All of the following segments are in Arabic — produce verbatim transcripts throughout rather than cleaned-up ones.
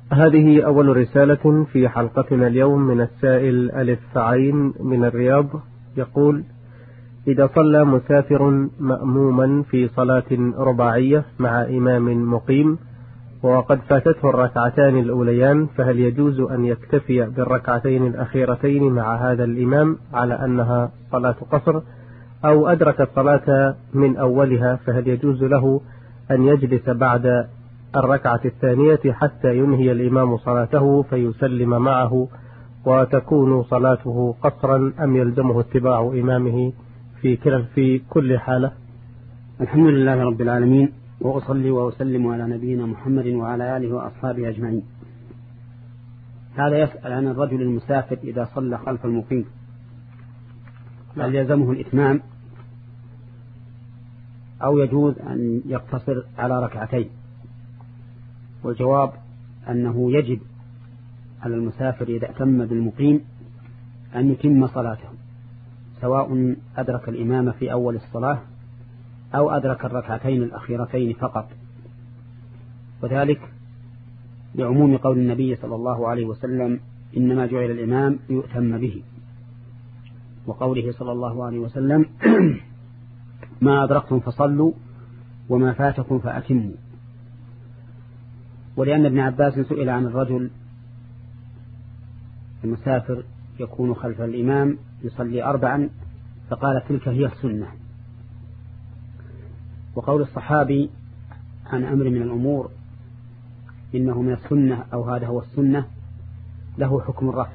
هذه أول رسالة في حلقتنا اليوم من السائل ألف عين من الرياض. يقول: إذا صلى مسافر مأموما في صلاة رباعية مع إمام مقيم وقد فاتته الركعتان الأوليان، فهل يجوز أن يكتفي بالركعتين الأخيرتين مع هذا الإمام على أنها صلاة قصر، أو أدرك الصلاة من أولها فهل يجوز له أن يجلس بعد الركعة الثانية حتى ينهي الإمام صلاته فيسلم معه وتكون صلاته قصرا، أم يلزمه اتباع إمامه في كل في كل حالة؟ الحمد لله رب العالمين، وأصلي وأسلم على نبينا محمد وعلى آله وأصحابه أجمعين. هذا يسأل عن الرجل المسافر إذا صلى خلف المقيم هل يلزمه الإتمام أو يجوز أن يقتصر على ركعتين؟ والجواب أنه يجب على المسافر إذا أتم بالمقيم أن يتم صلاته، سواء أدرك الإمام في أول الصلاة أو أدرك الركعتين الأخيرتين فقط، وذلك لعموم قول النبي صلى الله عليه وسلم: إنما جعل الإمام ليؤتم به، وقوله صلى الله عليه وسلم: ما أدركتم فصلوا وما فاتكم فأتموا. ولأن ابن عباس سئل عن الرجل المسافر يكون خلف الإمام يصلي أربعا فقال: تلك هي السنة. وقول الصحابي عن أمر من الأمور إنه من السنة أو هذا هو السنة له حكم الرفع،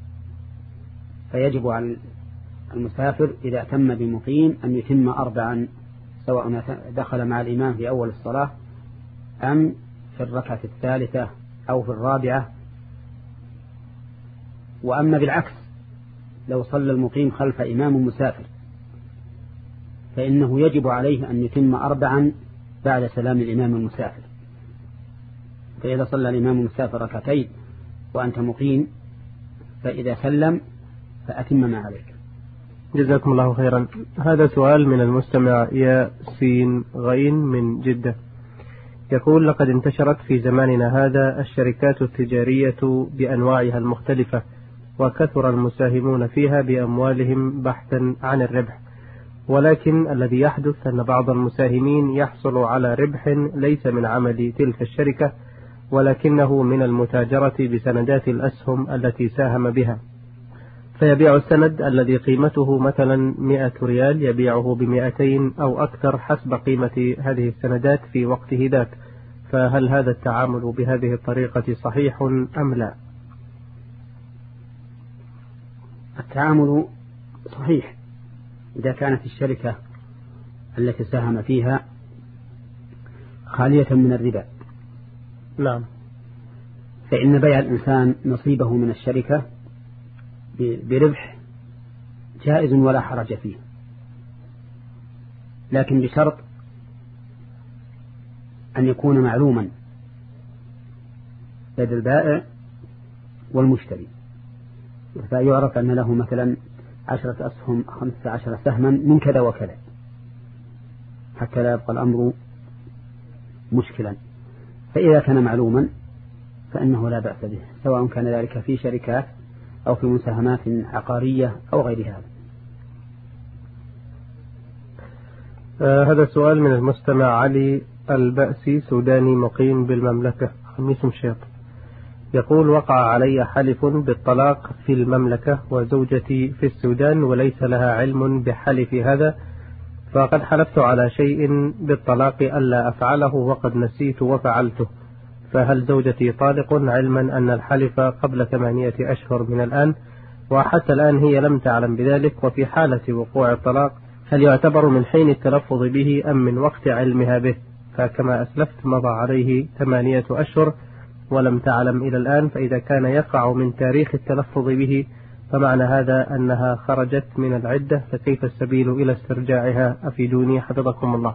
فيجب على المسافر إذا أتم بمقيم أن يتم أربعا، سواء دخل مع الإمام في أول الصلاة أم في الركعة الثالثة أو في الرابعة. وأما بالعكس لو صلى المقيم خلف إمام مسافر فإنه يجب عليه أن يتم أربعا بعد سلام الإمام المسافر. فإذا صلى الإمام المسافر ركعتين وأنت مقيم فإذا سلم فأتم ما عليك. جزاكم الله خيرا. هذا سؤال من المستمع ياسين غين من جدة. يقول: لقد انتشرت في زماننا هذا الشركات التجارية بأنواعها المختلفة، وكثر المساهمون فيها بأموالهم بحثا عن الربح، ولكن الذي يحدث أن بعض المساهمين يحصل على ربح ليس من عمل تلك الشركة ولكنه من المتاجرة بسندات الأسهم التي ساهم بها، فيبيع السند الذي قيمته مثلا مئة ريال يبيعه بمئتين أو أكثر حسب قيمة هذه السندات في وقته ذاك، فهل هذا التعامل بهذه الطريقة صحيح أم لا؟ التعامل صحيح إذا كانت الشركة التي ساهم فيها خالية من الربا. نعم. فإن بيع الإنسان نصيبه من الشركة بربح جائز ولا حرج فيه، لكن بشرط أن يكون معلوما لدى البائع والمشتري، فيعرف أن له مثلا عشرة أسهم خمسة عشر سهما من كذا وكذا، حتى لا يبقى الأمر مشكلا. فإذا كان معلوما فإنه لا بأس به، سواء كان ذلك في شركات أو في مساهمات عقارية أو غير هذا. آه هذا سؤال من المستمع علي البأسي، سوداني مقيم بالمملكة، خميس مشيط. يقول: وقع علي حلف بالطلاق في المملكة وزوجتي في السودان وليس لها علم بحلف هذا، فقد حلفت على شيء بالطلاق ألا أفعله وقد نسيت وفعلته، فهل زوجتي طالق علما أن الحلف قبل ثمانية أشهر من الآن، وحتى الآن هي لم تعلم بذلك؟ وفي حالة وقوع الطلاق هل يعتبر من حين التلفظ به أم من وقت علمها به؟ فكما أسلفت مضى عليه ثمانية أشهر ولم تعلم إلى الآن، فإذا كان يقع من تاريخ التلفظ به فمعنى هذا أنها خرجت من العدة، فكيف السبيل إلى استرجاعها؟ أفيدوني حفظكم الله.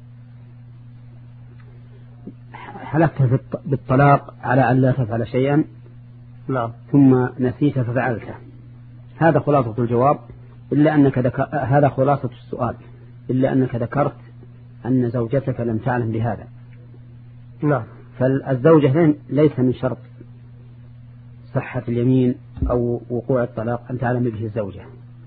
حلفت بالطلاق على أن لا تفعل شيئا، نعم، ثم نسيت ففعلته، هذا خلاصة الجواب، إلا أنك ذكر... هذا خلاصة السؤال، إلا أنك ذكرت أن زوجتك لم تعلم بهذا. نعم. فالزوجة ليس من شرط صحة اليمين أو وقوع الطلاق أن تعلم به الزوجة،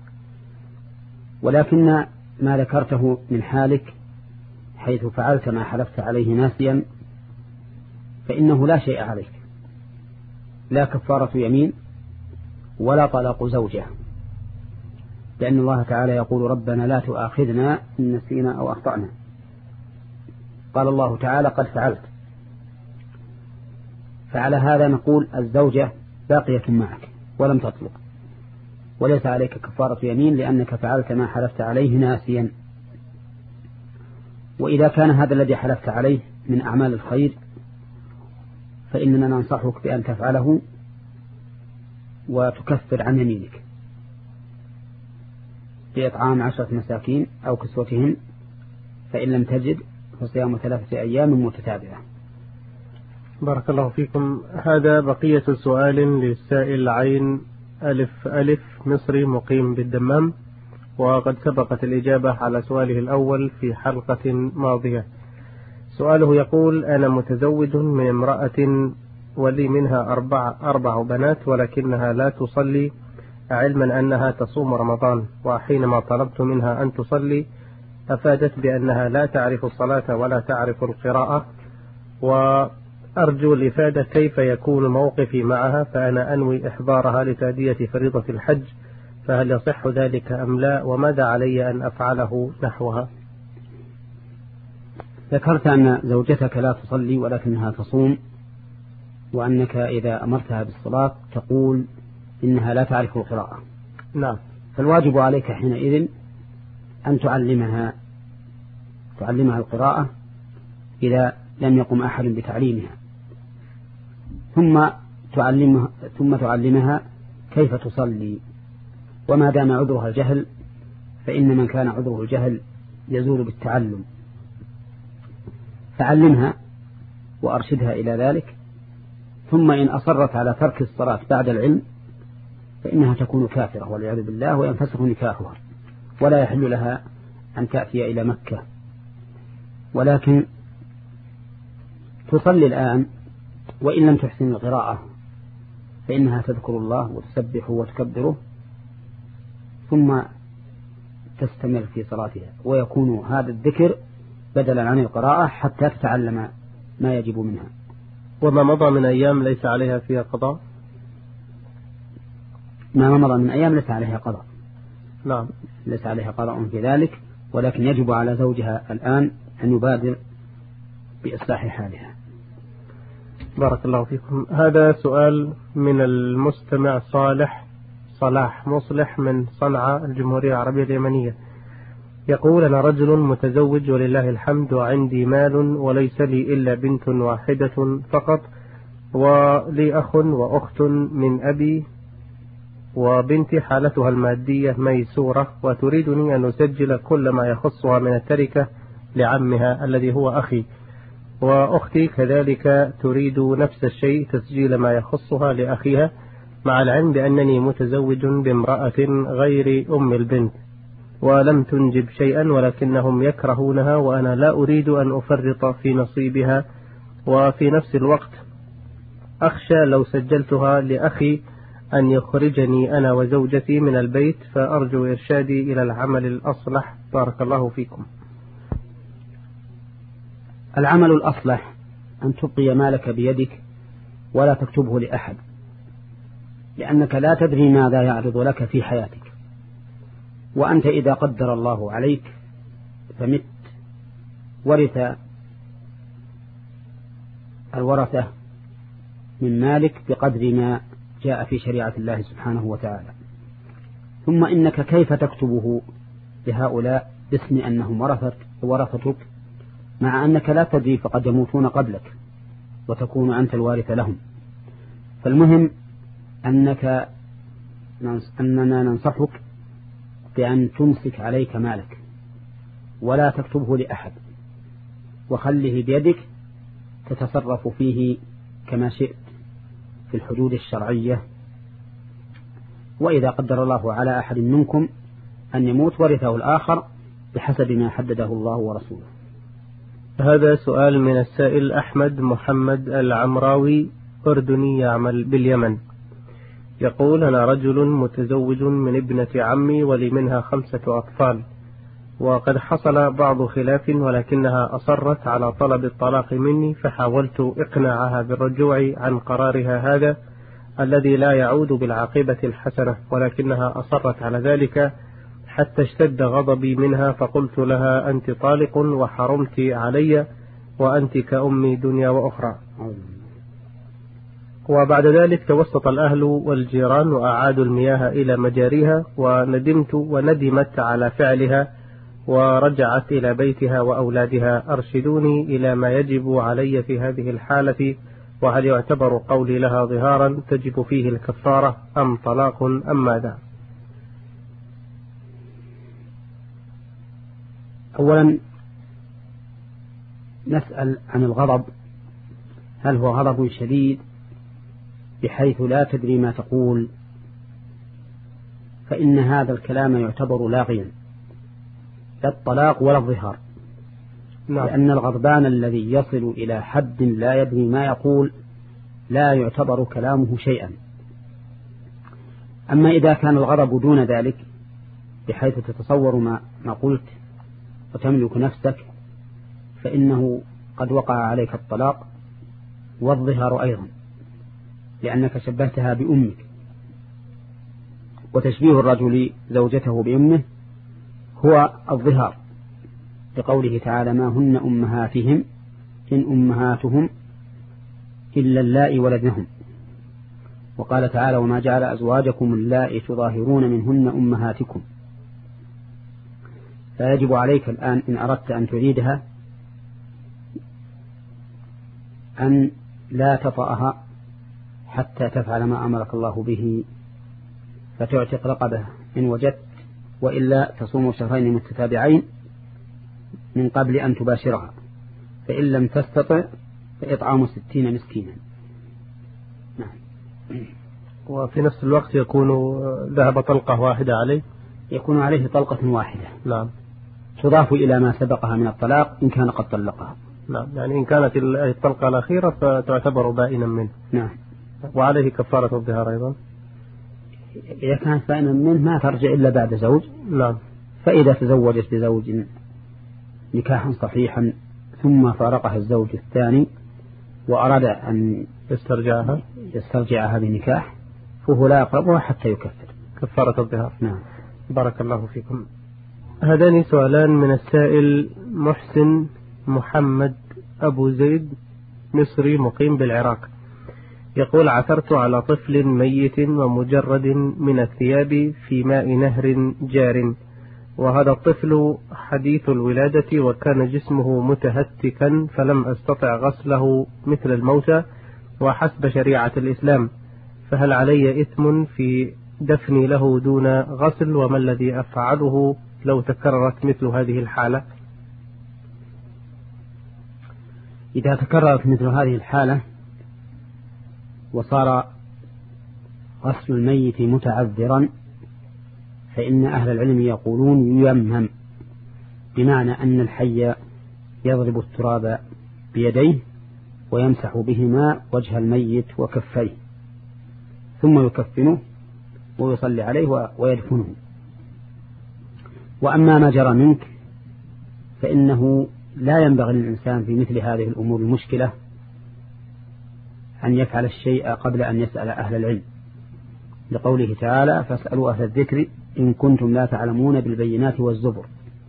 ولكن ما ذكرته من حالك حيث فعلت ما حلفت عليه ناسيا فإنه لا شيء عليك، لا كفارة يمين ولا طلاق زوجة، لأن الله تعالى يقول ربنا لا تؤاخذنا إن نسينا أو أخطأنا. قال الله تعالى قد فعلت. فعلى هذا نقول الزوجة باقية معك ولم تطلق، وليس عليك كفارة يمين لأنك فعلت ما حلفت عليه ناسيا. وإذا كان هذا الذي حلفت عليه من أعمال الخير فإننا ننصحك بأن تفعله وتكفر عن يمينك بإطعام عشرة مساكين أو كسوتهم، فإن لم تجد فصيام ثلاثة أيام متتابعة. بارك الله فيكم. هذا بقية سؤال للسائل عين ألف ألف مصري مقيم بالدمام، وقد سبقت الإجابة على سؤاله الأول في حلقة ماضية. سؤاله يقول: أنا متزوج من امرأة ولي منها أربع, أربع بنات ولكنها لا تصلي، علما أنها تصوم رمضان، وحينما طلبت منها أن تصلي أفادت بأنها لا تعرف الصلاة ولا تعرف القراءة، وأرجو الإفادة كيف يكون موقفي معها، فأنا أنوي إحضارها لتأدية فريضة الحج، فهل يصح ذلك أم لا، وماذا علي أن أفعله نحوها؟ ذكرت أن زوجتك لا تصلي ولكنها تصوم، وأنك إذا أمرتها بالصلاة تقول إنها لا تعرف القراءة. نعم. فالواجب عليك حينئذ أن تعلمها تعلمها القراءة إذا لم يقم أحد بتعليمها، ثم تعلمها ثم تعلمها كيف تصلي. وما دام عذرها الجهل فإن من كان عذره الجهل يزول بالتعلم، فعلمها وأرشدها إلى ذلك، ثم إن أصرت على ترك الصلاة بعد العلم فإنها تكون كافرة والعياذ بالله، وينفسخ نكاحها ولا يحل لها أن تأتي إلى مكة. ولكن تصلي الآن، وإن لم تحسن القراءة فإنها تذكر الله وتسبح وتكبره ثم تستمر في صلاتها، ويكون هذا الذكر بدلا عن القراءة حتى تتعلم ما يجب منها. وما مضى من أيام ليس عليها فيها قضاء؟ ما مضى من أيام ليس عليها قضاء. نعم، ليس عليها قضاء في ذلك، ولكن يجب على زوجها الآن أن يبادر بإصلاح حالها. بارك الله فيكم. هذا سؤال من المستمع صالح صلاح مصلح من صنعاء الجمهورية العربية اليمنية، يقول: أنا رجل متزوج ولله الحمد، وعندي مال وليس لي إلا بنت واحدة فقط، ولي أخ وأخت من أبي، وبنتي حالتها المادية ميسورة، وتريدني أن أسجل كل ما يخصها من التركة لعمها الذي هو أخي، وأختي كذلك تريد نفس الشيء، تسجيل ما يخصها لأخيها، مع العلم بأنني متزوج بامرأة غير أم البنت ولم تنجب شيئا، ولكنهم يكرهونها وأنا لا أريد أن أفرط في نصيبها، وفي نفس الوقت أخشى لو سجلتها لأخي أن يخرجني أنا وزوجتي من البيت، فأرجو إرشادي إلى العمل الأصلح. بارك الله فيكم. العمل الأصلح أن تبقي مالك بيدك ولا تكتبه لأحد، لأنك لا تدري ماذا يعرض لك في حياتك، وأنت إذا قدر الله عليك فمت ورث الورثة من مالك بقدر ما جاء في شريعة الله سبحانه وتعالى. ثم إنك كيف تكتبه لهؤلاء باسم أنهم ورثتك، مع أنك لا تدري فقد يموتون قبلك وتكون أنت الوارث لهم. فالمهم أنك أننا ننصحك بأن تمسك عليك مالك ولا تكتبه لأحد، وخله بيدك تتصرف فيه كما شئت في الحدود الشرعية، وإذا قدر الله على أحد منكم أن يموت ورثه الآخر بحسب ما حدده الله ورسوله. هذا سؤال من السائل أحمد محمد العمراوي، أردني يعمل باليمن، يقول: أنا رجل متزوج من ابنة عمي ولي منها خمسة أطفال، وقد حصل بعض خلاف ولكنها أصرت على طلب الطلاق مني، فحاولت إقناعها بالرجوع عن قرارها هذا الذي لا يعود بالعاقبة الحسنة، ولكنها أصرت على ذلك حتى اشتد غضبي منها، فقلت لها: أنت طالق وحرمت علي وأنت كأمي دنيا وأخرى. وبعد ذلك توسط الأهل والجيران وأعادوا المياه إلى مجاريها، وندمت وندمت على فعلها ورجعت إلى بيتها وأولادها. أرشدوني إلى ما يجب علي في هذه الحالة، وهل يعتبر قولي لها ظهارا تجب فيه الكفارة أم طلاق أم ماذا؟ أولا نسأل عن الغضب، هل هو غضب شديد بحيث لا تدري ما تقول، فإن هذا الكلام يعتبر لاغيا، لا الطلاق ولا الظهار. نعم. لأن الغضبان الذي يصل إلى حد لا يدري ما يقول لا يعتبر كلامه شيئا. أما إذا كان الغضب دون ذلك بحيث تتصور ما, ما قلت وتملك نفسك، فإنه قد وقع عليك الطلاق والظهار أيضا، لأنك شبهتها بأمك، وتشبيه الرجل زوجته بأمه هو الظهار، لقوله تعالى: ما هن أمهاتهم إن أمهاتهم إلا اللائي ولدنهم. وقال تعالى: وما جعل أزواجكم اللائي تظاهرون منهن أمهاتكم. فيجب عليك الآن إن أردت أن تريدها أن لا تطأها حتى تفعل ما أمرك الله به، فتعتق رقبة إن وجدت، وإلا تصوم شهرين متتابعين من قبل أن تباشرها، فإن لم تستطع فإطعام ستين مسكينا. نعم. وفي نفس الوقت يكون ذهب طلقة واحدة عليه، يكون عليه طلقة واحدة. نعم. تضاف إلى ما سبقها من الطلاق إن كان قد طلقها. نعم، يعني إن كانت الطلقة الأخيرة فتعتبر بائنا منه. نعم. وعليه كفارة الظهار أيضا. إذا كانت بائنا منه ما ترجع إلا بعد زوج. نعم. فإذا تزوجت بزوج نكاحا صحيحا ثم فارقها الزوج الثاني وأراد أن يسترجعها يسترجعها بنكاح، فهو لا يقربها حتى يكفر. كفارة الظهار. نعم. بارك الله فيكم. هذان سؤالان من السائل محسن محمد أبو زيد، مصري مقيم بالعراق. يقول: عثرت على طفل ميت ومجرد من الثياب في ماء نهر جار، وهذا الطفل حديث الولادة وكان جسمه متهتكا، فلم أستطع غسله مثل الموتى وحسب شريعة الإسلام، فهل علي إثم في دفني له دون غسل؟ وما الذي أفعله لو تكررت مثل هذه الحالة؟ إذا تكررت مثل هذه الحالة وصار غسل الميت متعذرا، فإن أهل العلم يقولون ييمم، بمعنى أن الحي يضرب التراب بيديه ويمسح بهما وجه الميت وكفيه، ثم يكفنه ويصلي عليه ويدفنه. وأما ما جرى منك فإنه لا ينبغي للإنسان في مثل هذه الأمور المشكلة أن يفعل الشيء قبل أن يسأل أهل العلم، لقوله تعالى: فاسألوا أهل الذكر إن كنتم لا تعلمون بالبينات والزبر.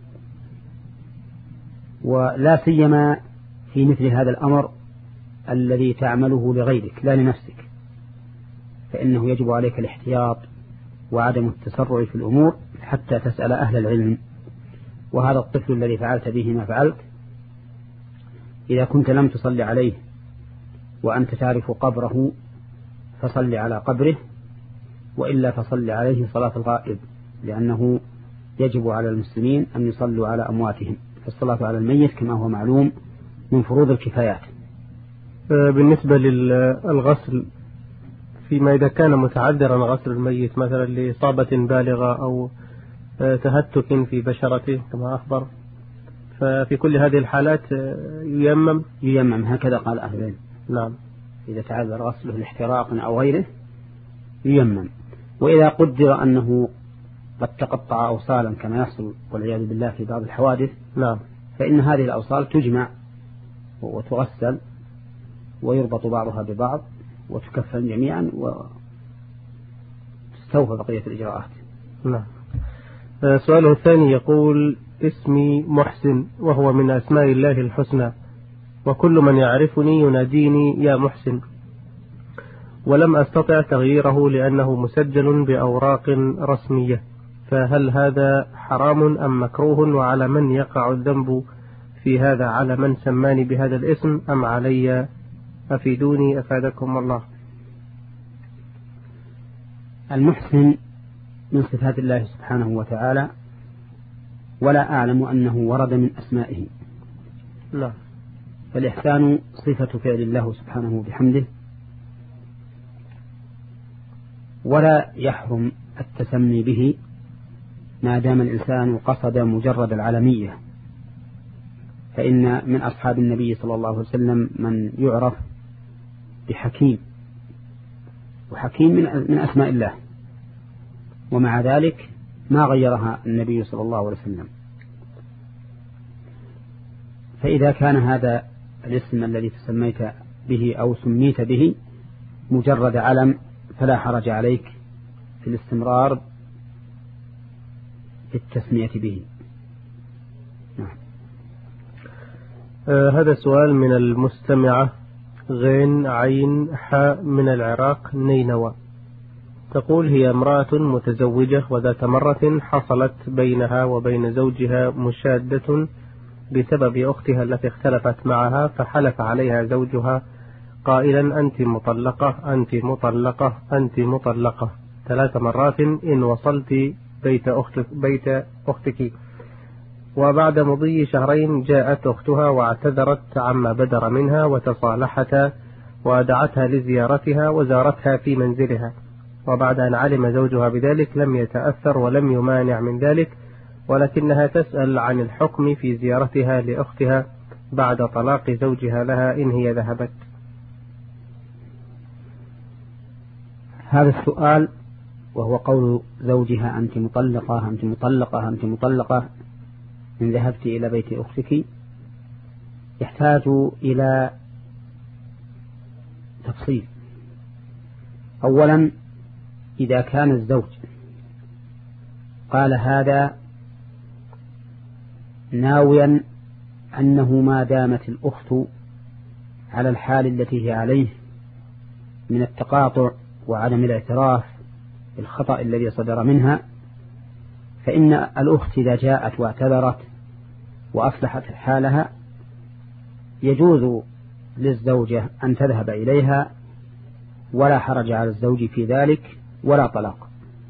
ولا سيما في مثل هذا الأمر الذي تعمله لغيرك لا لنفسك، فإنه يجب عليك الاحتياط وعدم التسرع في الأمور حتى تسأل أهل العلم. وهذا الطفل الذي فعلت به ما فعلت، إذا كنت لم تصلي عليه وأنت تعرف قبره فصل على قبره، وإلا فصل عليه صلاة الغائب، لأنه يجب على المسلمين أن يصلوا على أمواتهم، فالصلاة على الميت كما هو معلوم من فروض الكفايات. بالنسبة للغسل، فيما إذا كان متعذرا غسل الميت مثلا لإصابة بالغة أو تهتك في بشرته كما أخبر، ففي كل هذه الحالات ييمم ييمم هكذا قال أهل العلم. نعم. إذا تعذر غسله لاحتراق أو غيره ييمم. وإذا قدر أنه قد تقطع أوصالا كما يحصل والعياذ بالله في بعض الحوادث، نعم، فإن هذه الأوصال تجمع وتغسل ويربط بعضها ببعض وتكفن جميعا وتستوفى بقية الإجراءات. نعم. سؤاله الثاني يقول: اسمي محسن وهو من أسماء الله الحسنى، وكل من يعرفني يناديني يا محسن، ولم أستطع تغييره لأنه مسجل بأوراق رسمية، فهل هذا حرام أم مكروه؟ وعلى من يقع الذنب في هذا؟ على من سماني بهذا الاسم أم علي؟ أفيدوني أفادكم الله. المحسن من صفات الله سبحانه وتعالى، ولا أعلم أنه ورد من أسمائه. لا. فالإحسان صفة فعل الله سبحانه بحمده، ولا يحرم التسمي به ما دام الإنسان قصد مجرد العالمية، فإن من أصحاب النبي صلى الله عليه وسلم من يعرف بحكيم، وحكيم من أسماء الله، ومع ذلك ما غيرها النبي صلى الله عليه وسلم. فإذا كان هذا الاسم الذي تسميت به أو سميت به مجرد علم فلا حرج عليك في الاستمرار في التسمية به. نعم. آه هذا سؤال من المستمعة غين عين حاء من العراق نينوى، تقول: هي امرأة متزوجة وذات مرة حصلت بينها وبين زوجها مشادة بسبب أختها التي اختلفت معها، فحلف عليها زوجها قائلا: أنت مطلقة أنت مطلقة أنت مطلقة ثلاث مرات إن وصلت بيت أختك, بيت أختك. وبعد مضي شهرين جاءت أختها واعتذرت عما بدر منها وتصالحتا، ودعتها لزيارتها وزارتها في منزلها، وبعد أن علم زوجها بذلك لم يتأثر ولم يمانع من ذلك، ولكنها تسأل عن الحكم في زيارتها لأختها بعد طلاق زوجها لها إن هي ذهبت. هذا السؤال وهو قول زوجها: أنت مطلقة أنت مطلقة أنت مطلقة إن ذهبت إلى بيت أختك، يحتاج إلى تفصيل. أولا، إذا كان الزوج قال هذا ناويا أنه ما دامت الأخت على الحال التي هي عليه من التقاطع وعدم الاعتراف بالخطأ الذي صدر منها، فإن الأخت إذا جاءت واعتذرت وأصلحت حالها يجوز للزوجة أن تذهب إليها، ولا حرج على الزوج في ذلك ولا طلاق.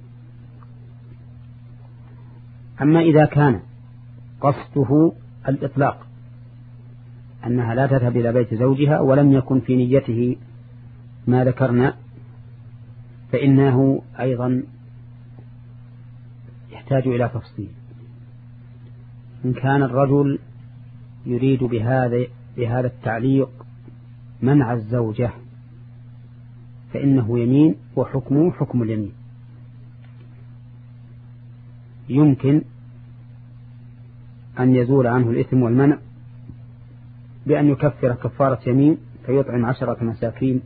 أما إذا كان قصده الإطلاق، أنها لا تذهب إلى بيت زوجها ولم يكن في نيته ما ذكرنا، فإنه أيضا يحتاج إلى تفصيل. إن كان الرجل يريد بهذا بهذا التعليق منع الزوجة فإنه يمين وحكمه حكم اليمين. يمكن أن يزول عنه الإثم والمنع بأن يكفر كفارة يمين فيطعم عشرة مساكين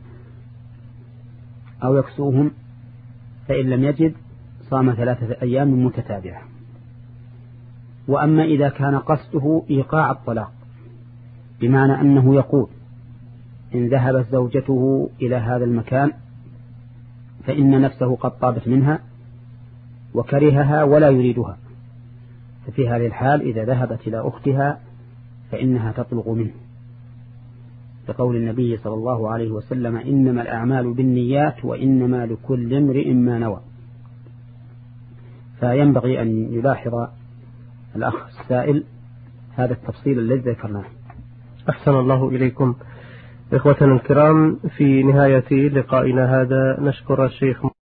أو يكسوهم، فإن لم يجد صام ثلاثة أيام متتابعة. وأما إذا كان قصده إيقاع الطلاق، بمعنى أنه يقول: إن ذهبت زوجته إلى هذا المكان فإن نفسه قد طابت منها وكرهها ولا يريدها، ففي هذه الحال إذا ذهبت إلى أختها فإنها تطلق منه، بقول النبي صلى الله عليه وسلم: إنما الأعمال بالنيات وإنما لكل امرئ ما نوى. فينبغي أن يلاحظ الأخ السائل هذا التفصيل الذي ذكرناه. أحسن الله إليكم. إخوتنا الكرام، في نهاية لقائنا هذا نشكر الشيخ